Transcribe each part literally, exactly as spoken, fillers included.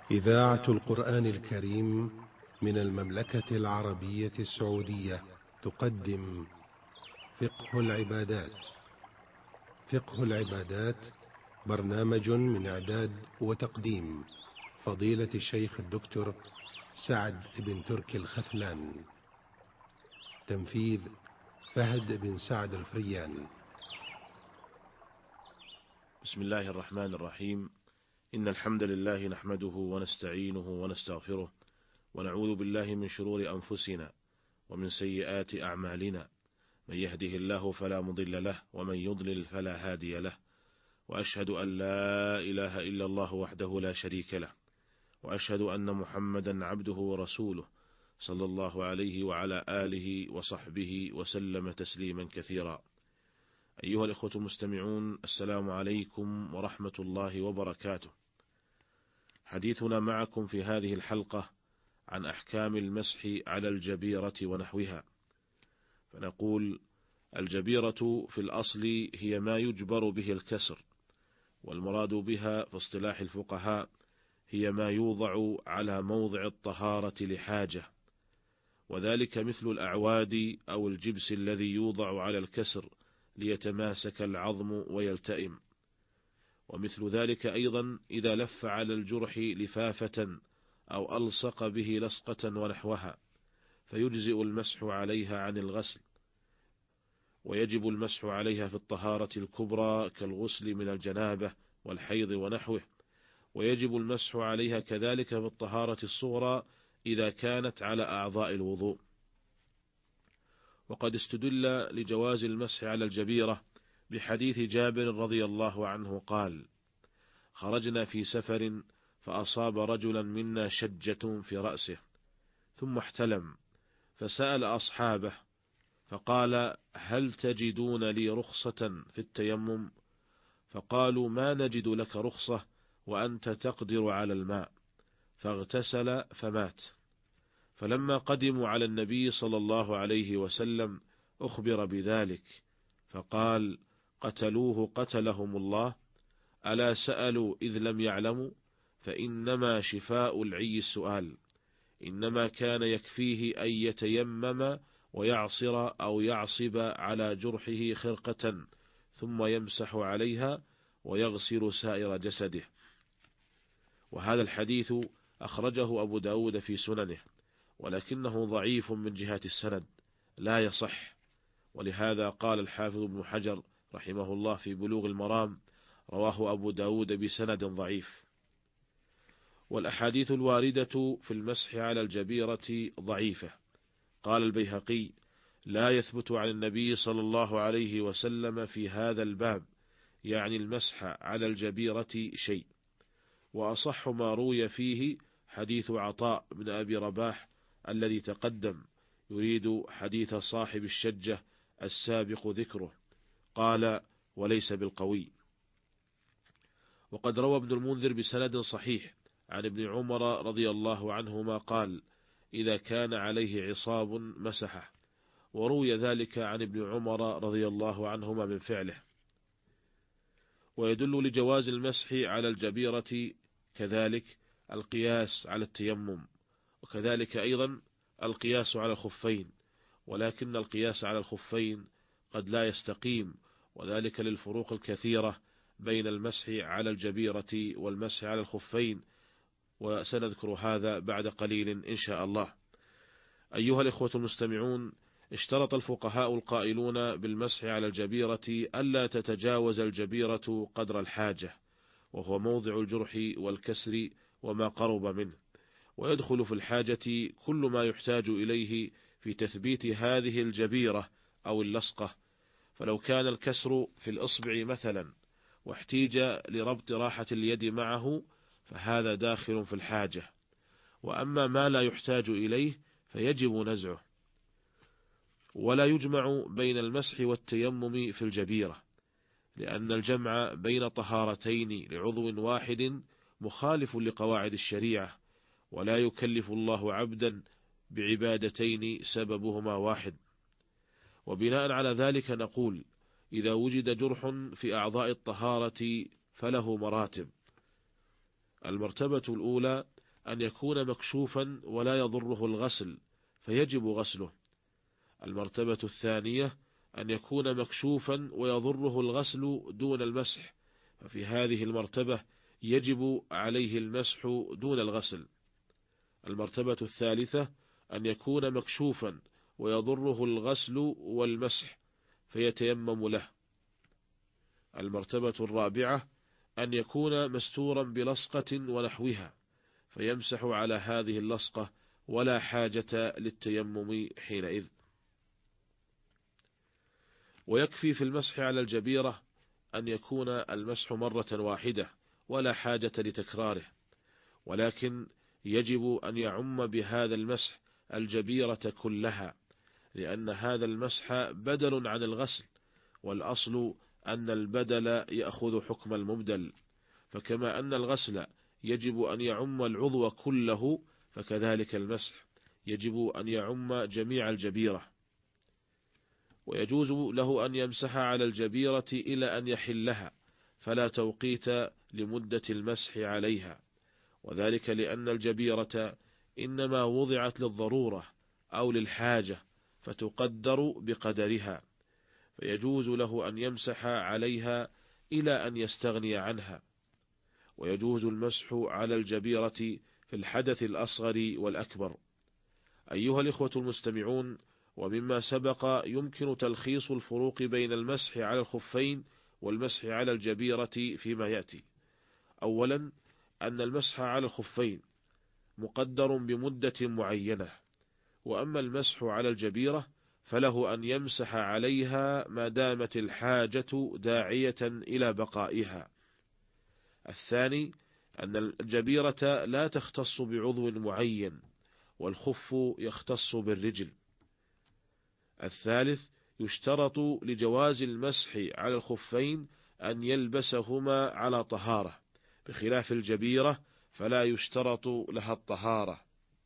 إذاعة القرآن الكريم من المملكة العربية السعودية تقدم فقه العبادات. فقه العبادات برنامج من إعداد وتقديم فضيلة الشيخ الدكتور سعد بن تركي الخثلان. تنفيذ فهد بن سعد الفريان. بسم الله الرحمن الرحيم. إن الحمد لله نحمده ونستعينه ونستغفره ونعوذ بالله من شرور أنفسنا ومن سيئات أعمالنا، من يهده الله فلا مضل له ومن يضلل فلا هادي له، وأشهد أن لا إله إلا الله وحده لا شريك له، وأشهد أن محمدا عبده ورسوله صلى الله عليه وعلى آله وصحبه وسلم تسليما كثيرا. أيها الإخوة المستمعون، السلام عليكم ورحمة الله وبركاته. حديثنا معكم في هذه الحلقة عن أحكام المسح على الجبيرة ونحوها. فنقول: الجبيرة في الأصل هي ما يجبر به الكسر، والمراد بها في اصطلاح الفقهاء هي ما يوضع على موضع الطهارة لحاجة، وذلك مثل الأعواد أو الجبس الذي يوضع على الكسر ليتماسك العظم ويلتئم. ومثل ذلك أيضا إذا لف على الجرح لفافة أو ألصق به لصقة ونحوها، فيجزئ المسح عليها عن الغسل، ويجب المسح عليها في الطهارة الكبرى كالغسل من الجنابة والحيض ونحوه، ويجب المسح عليها كذلك في الطهارة الصغرى إذا كانت على أعضاء الوضوء. وقد استدل لجواز المسح على الجبيرة بحديث جابر رضي الله عنه قال: خرجنا في سفر فأصاب رجلا منا شجة في رأسه ثم احتلم، فسأل أصحابه فقال: هل تجدون لي رخصة في التيمم؟ فقالوا: ما نجد لك رخصة وأنت تقدر على الماء. فاغتسل فمات. فلما قدموا على النبي صلى الله عليه وسلم أخبر بذلك، فقال: قتلوه قتلهم الله، ألا سألوا إذ لم يعلموا؟ فإنما شفاء العي السؤال، إنما كان يكفيه أن يتيمم ويعصر أو يعصب على جرحه خرقة ثم يمسح عليها ويغسل سائر جسده. وهذا الحديث أخرجه أبو داود في سننه، ولكنه ضعيف من جهة السند لا يصح، ولهذا قال الحافظ ابن حجر رحمه الله في بلوغ المرام: رواه أبو داود بسند ضعيف. والأحاديث الواردة في المسح على الجبيرة ضعيفة. قال البيهقي: لا يثبت عن النبي صلى الله عليه وسلم في هذا الباب، يعني المسح على الجبيرة، شيء. وأصح ما روي فيه حديث عطاء بن أبي رباح الذي تقدم، يريد حديث صاحب الشجة السابق ذكره. قال: وليس بالقوي. وقد روى ابن المنذر بسند صحيح عن ابن عمر رضي الله عنهما قال: إذا كان عليه عصاب مسحه. وروي ذلك عن ابن عمر رضي الله عنهما من فعله. ويدل لجواز المسح على الجبيرة كذلك القياس على التيمم، وكذلك أيضا القياس على الخفين، ولكن القياس على الخفين قد لا يستقيم، وذلك للفروق الكثيرة بين المسح على الجبيرة والمسح على الخفين، وسنذكر هذا بعد قليل إن شاء الله. أيها الإخوة المستمعون، اشترط الفقهاء القائلون بالمسح على الجبيرة ألا تتجاوز الجبيرة قدر الحاجة، وهو موضع الجرح والكسر وما قرب منه، ويدخل في الحاجة كل ما يحتاج إليه في تثبيت هذه الجبيرة أو اللصقة. فلو كان الكسر في الإصبع مثلا واحتيج لربط راحة اليد معه فهذا داخل في الحاجة، وأما ما لا يحتاج إليه فيجب نزعه. ولا يجمع بين المسح والتيمم في الجبيرة، لأن الجمع بين طهارتين لعضو واحد مخالف لقواعد الشريعة، ولا يكلف الله عبدا بعبادتين سببهما واحد. وبناء على ذلك نقول: إذا وجد جرح في أعضاء الطهارة فله مراتب. المرتبة الأولى أن يكون مكشوفا ولا يضره الغسل فيجب غسله. المرتبة الثانية أن يكون مكشوفا ويضره الغسل دون المسح، ففي هذه المرتبة يجب عليه المسح دون الغسل. المرتبة الثالثة أن يكون مكشوفا ويضره الغسل والمسح فيتيمم له. المرتبة الرابعة أن يكون مستورا بلصقة ونحوها فيمسح على هذه اللصقة ولا حاجة للتيمم حينئذ. ويكفي في المسح على الجبيرة أن يكون المسح مرة واحدة ولا حاجة لتكراره، ولكن يجب أن يعم بهذا المسح الجبيرة كلها، لأن هذا المسح بدل عن الغسل، والأصل أن البدل يأخذ حكم المبدل، فكما أن الغسل يجب أن يعم العضو كله فكذلك المسح يجب أن يعم جميع الجبيرة. ويجوز له أن يمسح على الجبيرة إلى أن يحلها، فلا توقيت لمدة المسح عليها، وذلك لأن الجبيرة إنما وضعت للضرورة أو للحاجة فتقدر بقدرها، فيجوز له أن يمسح عليها إلى أن يستغني عنها. ويجوز المسح على الجبيرة في الحدث الأصغر والأكبر. أيها الإخوة المستمعون، ومما سبق يمكن تلخيص الفروق بين المسح على الخفين والمسح على الجبيرة فيما يأتي. أولا، أن المسح على الخفين مقدر بمدة معينة، وأما المسح على الجبيرة فله أن يمسح عليها ما دامت الحاجة داعية إلى بقائها. الثاني، أن الجبيرة لا تختص بعضو معين، والخف يختص بالرجل. الثالث، يشترط لجواز المسح على الخفين أن يلبسهما على طهارة، بخلاف الجبيرة فلا يشترط لها الطهارة.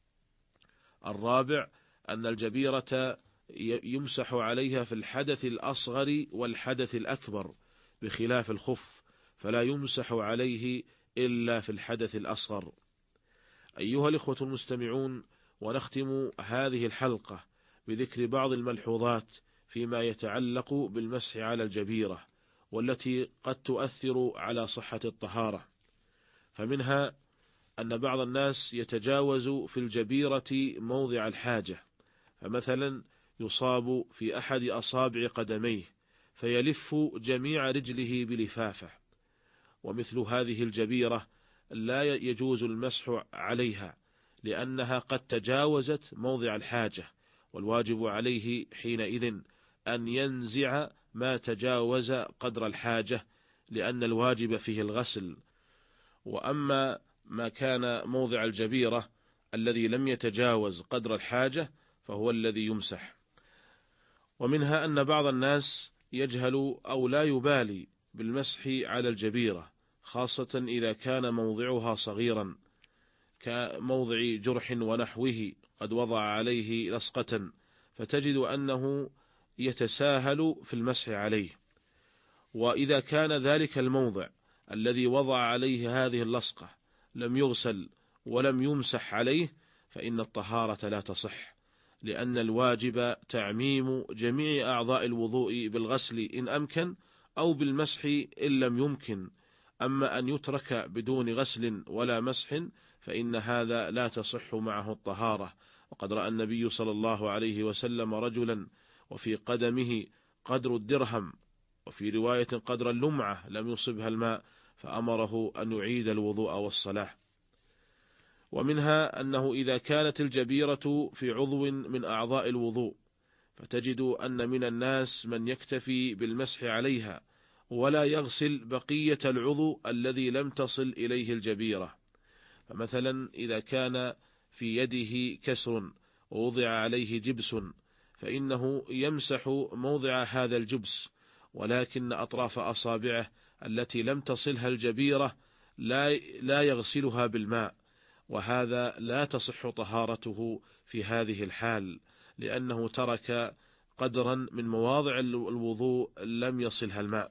الرابع، أن الجبيرة يمسح عليها في الحدث الأصغر والحدث الأكبر، بخلاف الخف فلا يمسح عليه إلا في الحدث الأصغر. أيها الإخوة المستمعون، ونختم هذه الحلقة بذكر بعض الملحوظات فيما يتعلق بالمسح على الجبيرة، والتي قد تؤثر على صحة الطهارة. فمنها أن بعض الناس يتجاوز في الجبيرة موضع الحاجة، فمثلا يصاب في أحد أصابع قدميه فيلف جميع رجله بلفافة، ومثل هذه الجبيرة لا يجوز المسح عليها لأنها قد تجاوزت موضع الحاجة، والواجب عليه حينئذ أن ينزع ما تجاوز قدر الحاجة، لأن الواجب فيه الغسل. وأما ما كان موضع الجبيرة الذي لم يتجاوز قدر الحاجة فهو الذي يمسح. ومنها أن بعض الناس يجهل أو لا يبالي بالمسح على الجبيرة، خاصة إذا كان موضعها صغيرا كموضع جرح ونحوه قد وضع عليه لصقة، فتجد أنه يتساهل في المسح عليه. وإذا كان ذلك الموضع الذي وضع عليه هذه اللصقة لم يغسل ولم يمسح عليه فإن الطهارة لا تصح، لأن الواجب تعميم جميع أعضاء الوضوء بالغسل إن أمكن، أو بالمسح إن لم يمكن. أما أن يترك بدون غسل ولا مسح فإن هذا لا تصح معه الطهارة. وقد رأى النبي صلى الله عليه وسلم رجلا وفي قدمه قدر الدرهم، وفي رواية قدر اللمعة لم يصبها الماء، فأمره أن يعيد الوضوء والصلاة. ومنها أنه إذا كانت الجبيرة في عضو من أعضاء الوضوء فتجد أن من الناس من يكتفي بالمسح عليها ولا يغسل بقية العضو الذي لم تصل إليه الجبيرة. فمثلا إذا كان في يده كسر ووضع عليه جبس فإنه يمسح موضع هذا الجبس، ولكن أطراف أصابعه التي لم تصلها الجبيرة لا لا يغسلها بالماء، وهذا لا تصح طهارته في هذه الحال، لأنه ترك قدرا من مواضع الوضوء لم يصلها الماء.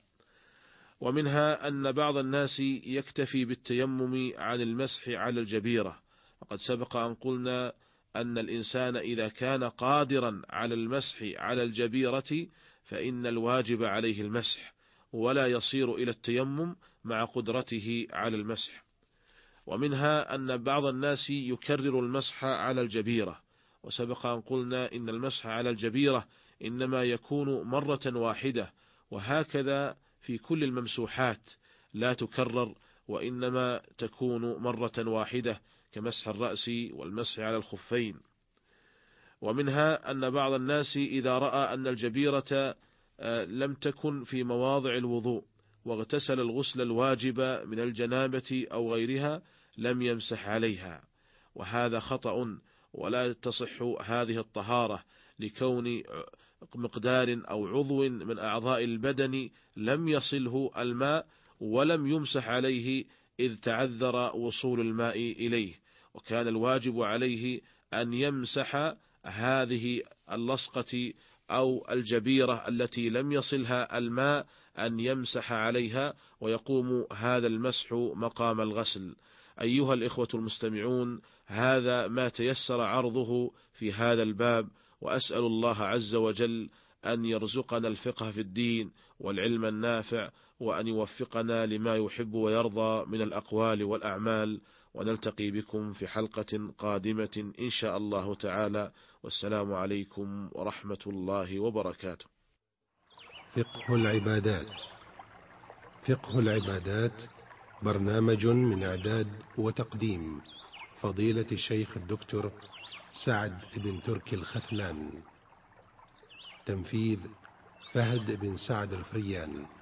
ومنها أن بعض الناس يكتفي بالتيمم عن المسح على الجبيرة، وقد سبق أن قلنا أن الإنسان إذا كان قادرا على المسح على الجبيرة فإن الواجب عليه المسح، ولا يصير إلى التيمم مع قدرته على المسح. ومنها أن بعض الناس يكرر المسح على الجبيرة، وسبق أن قلنا إن المسح على الجبيرة إنما يكون مرة واحدة، وهكذا في كل الممسوحات لا تكرر وإنما تكون مرة واحدة كمسح الرأس والمسح على الخفين. ومنها أن بعض الناس إذا رأى أن الجبيرة لم تكن في مواضع الوضوء واغتسل الغسل الواجب من الجنابة أو غيرها لم يمسح عليها، وهذا خطأ، ولا تصح هذه الطهارة لكون مقدار أو عضو من أعضاء البدن لم يصله الماء ولم يمسح عليه إذ تعذر وصول الماء إليه، وكان الواجب عليه أن يمسح هذه اللصقة أو الجبيرة التي لم يصلها الماء، أن يمسح عليها ويقوم هذا المسح مقام الغسل. أيها الإخوة المستمعون، هذا ما تيسر عرضه في هذا الباب، وأسأل الله عز وجل أن يرزقنا الفقه في الدين والعلم النافع، وأن يوفقنا لما يحب ويرضى من الأقوال والأعمال، ونلتقي بكم في حلقة قادمة إن شاء الله تعالى، والسلام عليكم ورحمة الله وبركاته. فقه العبادات. فقه العبادات برنامج من إعداد وتقديم فضيلة الشيخ الدكتور سعد بن تركي الخثلان. تنفيذ فهد بن سعد الفريان.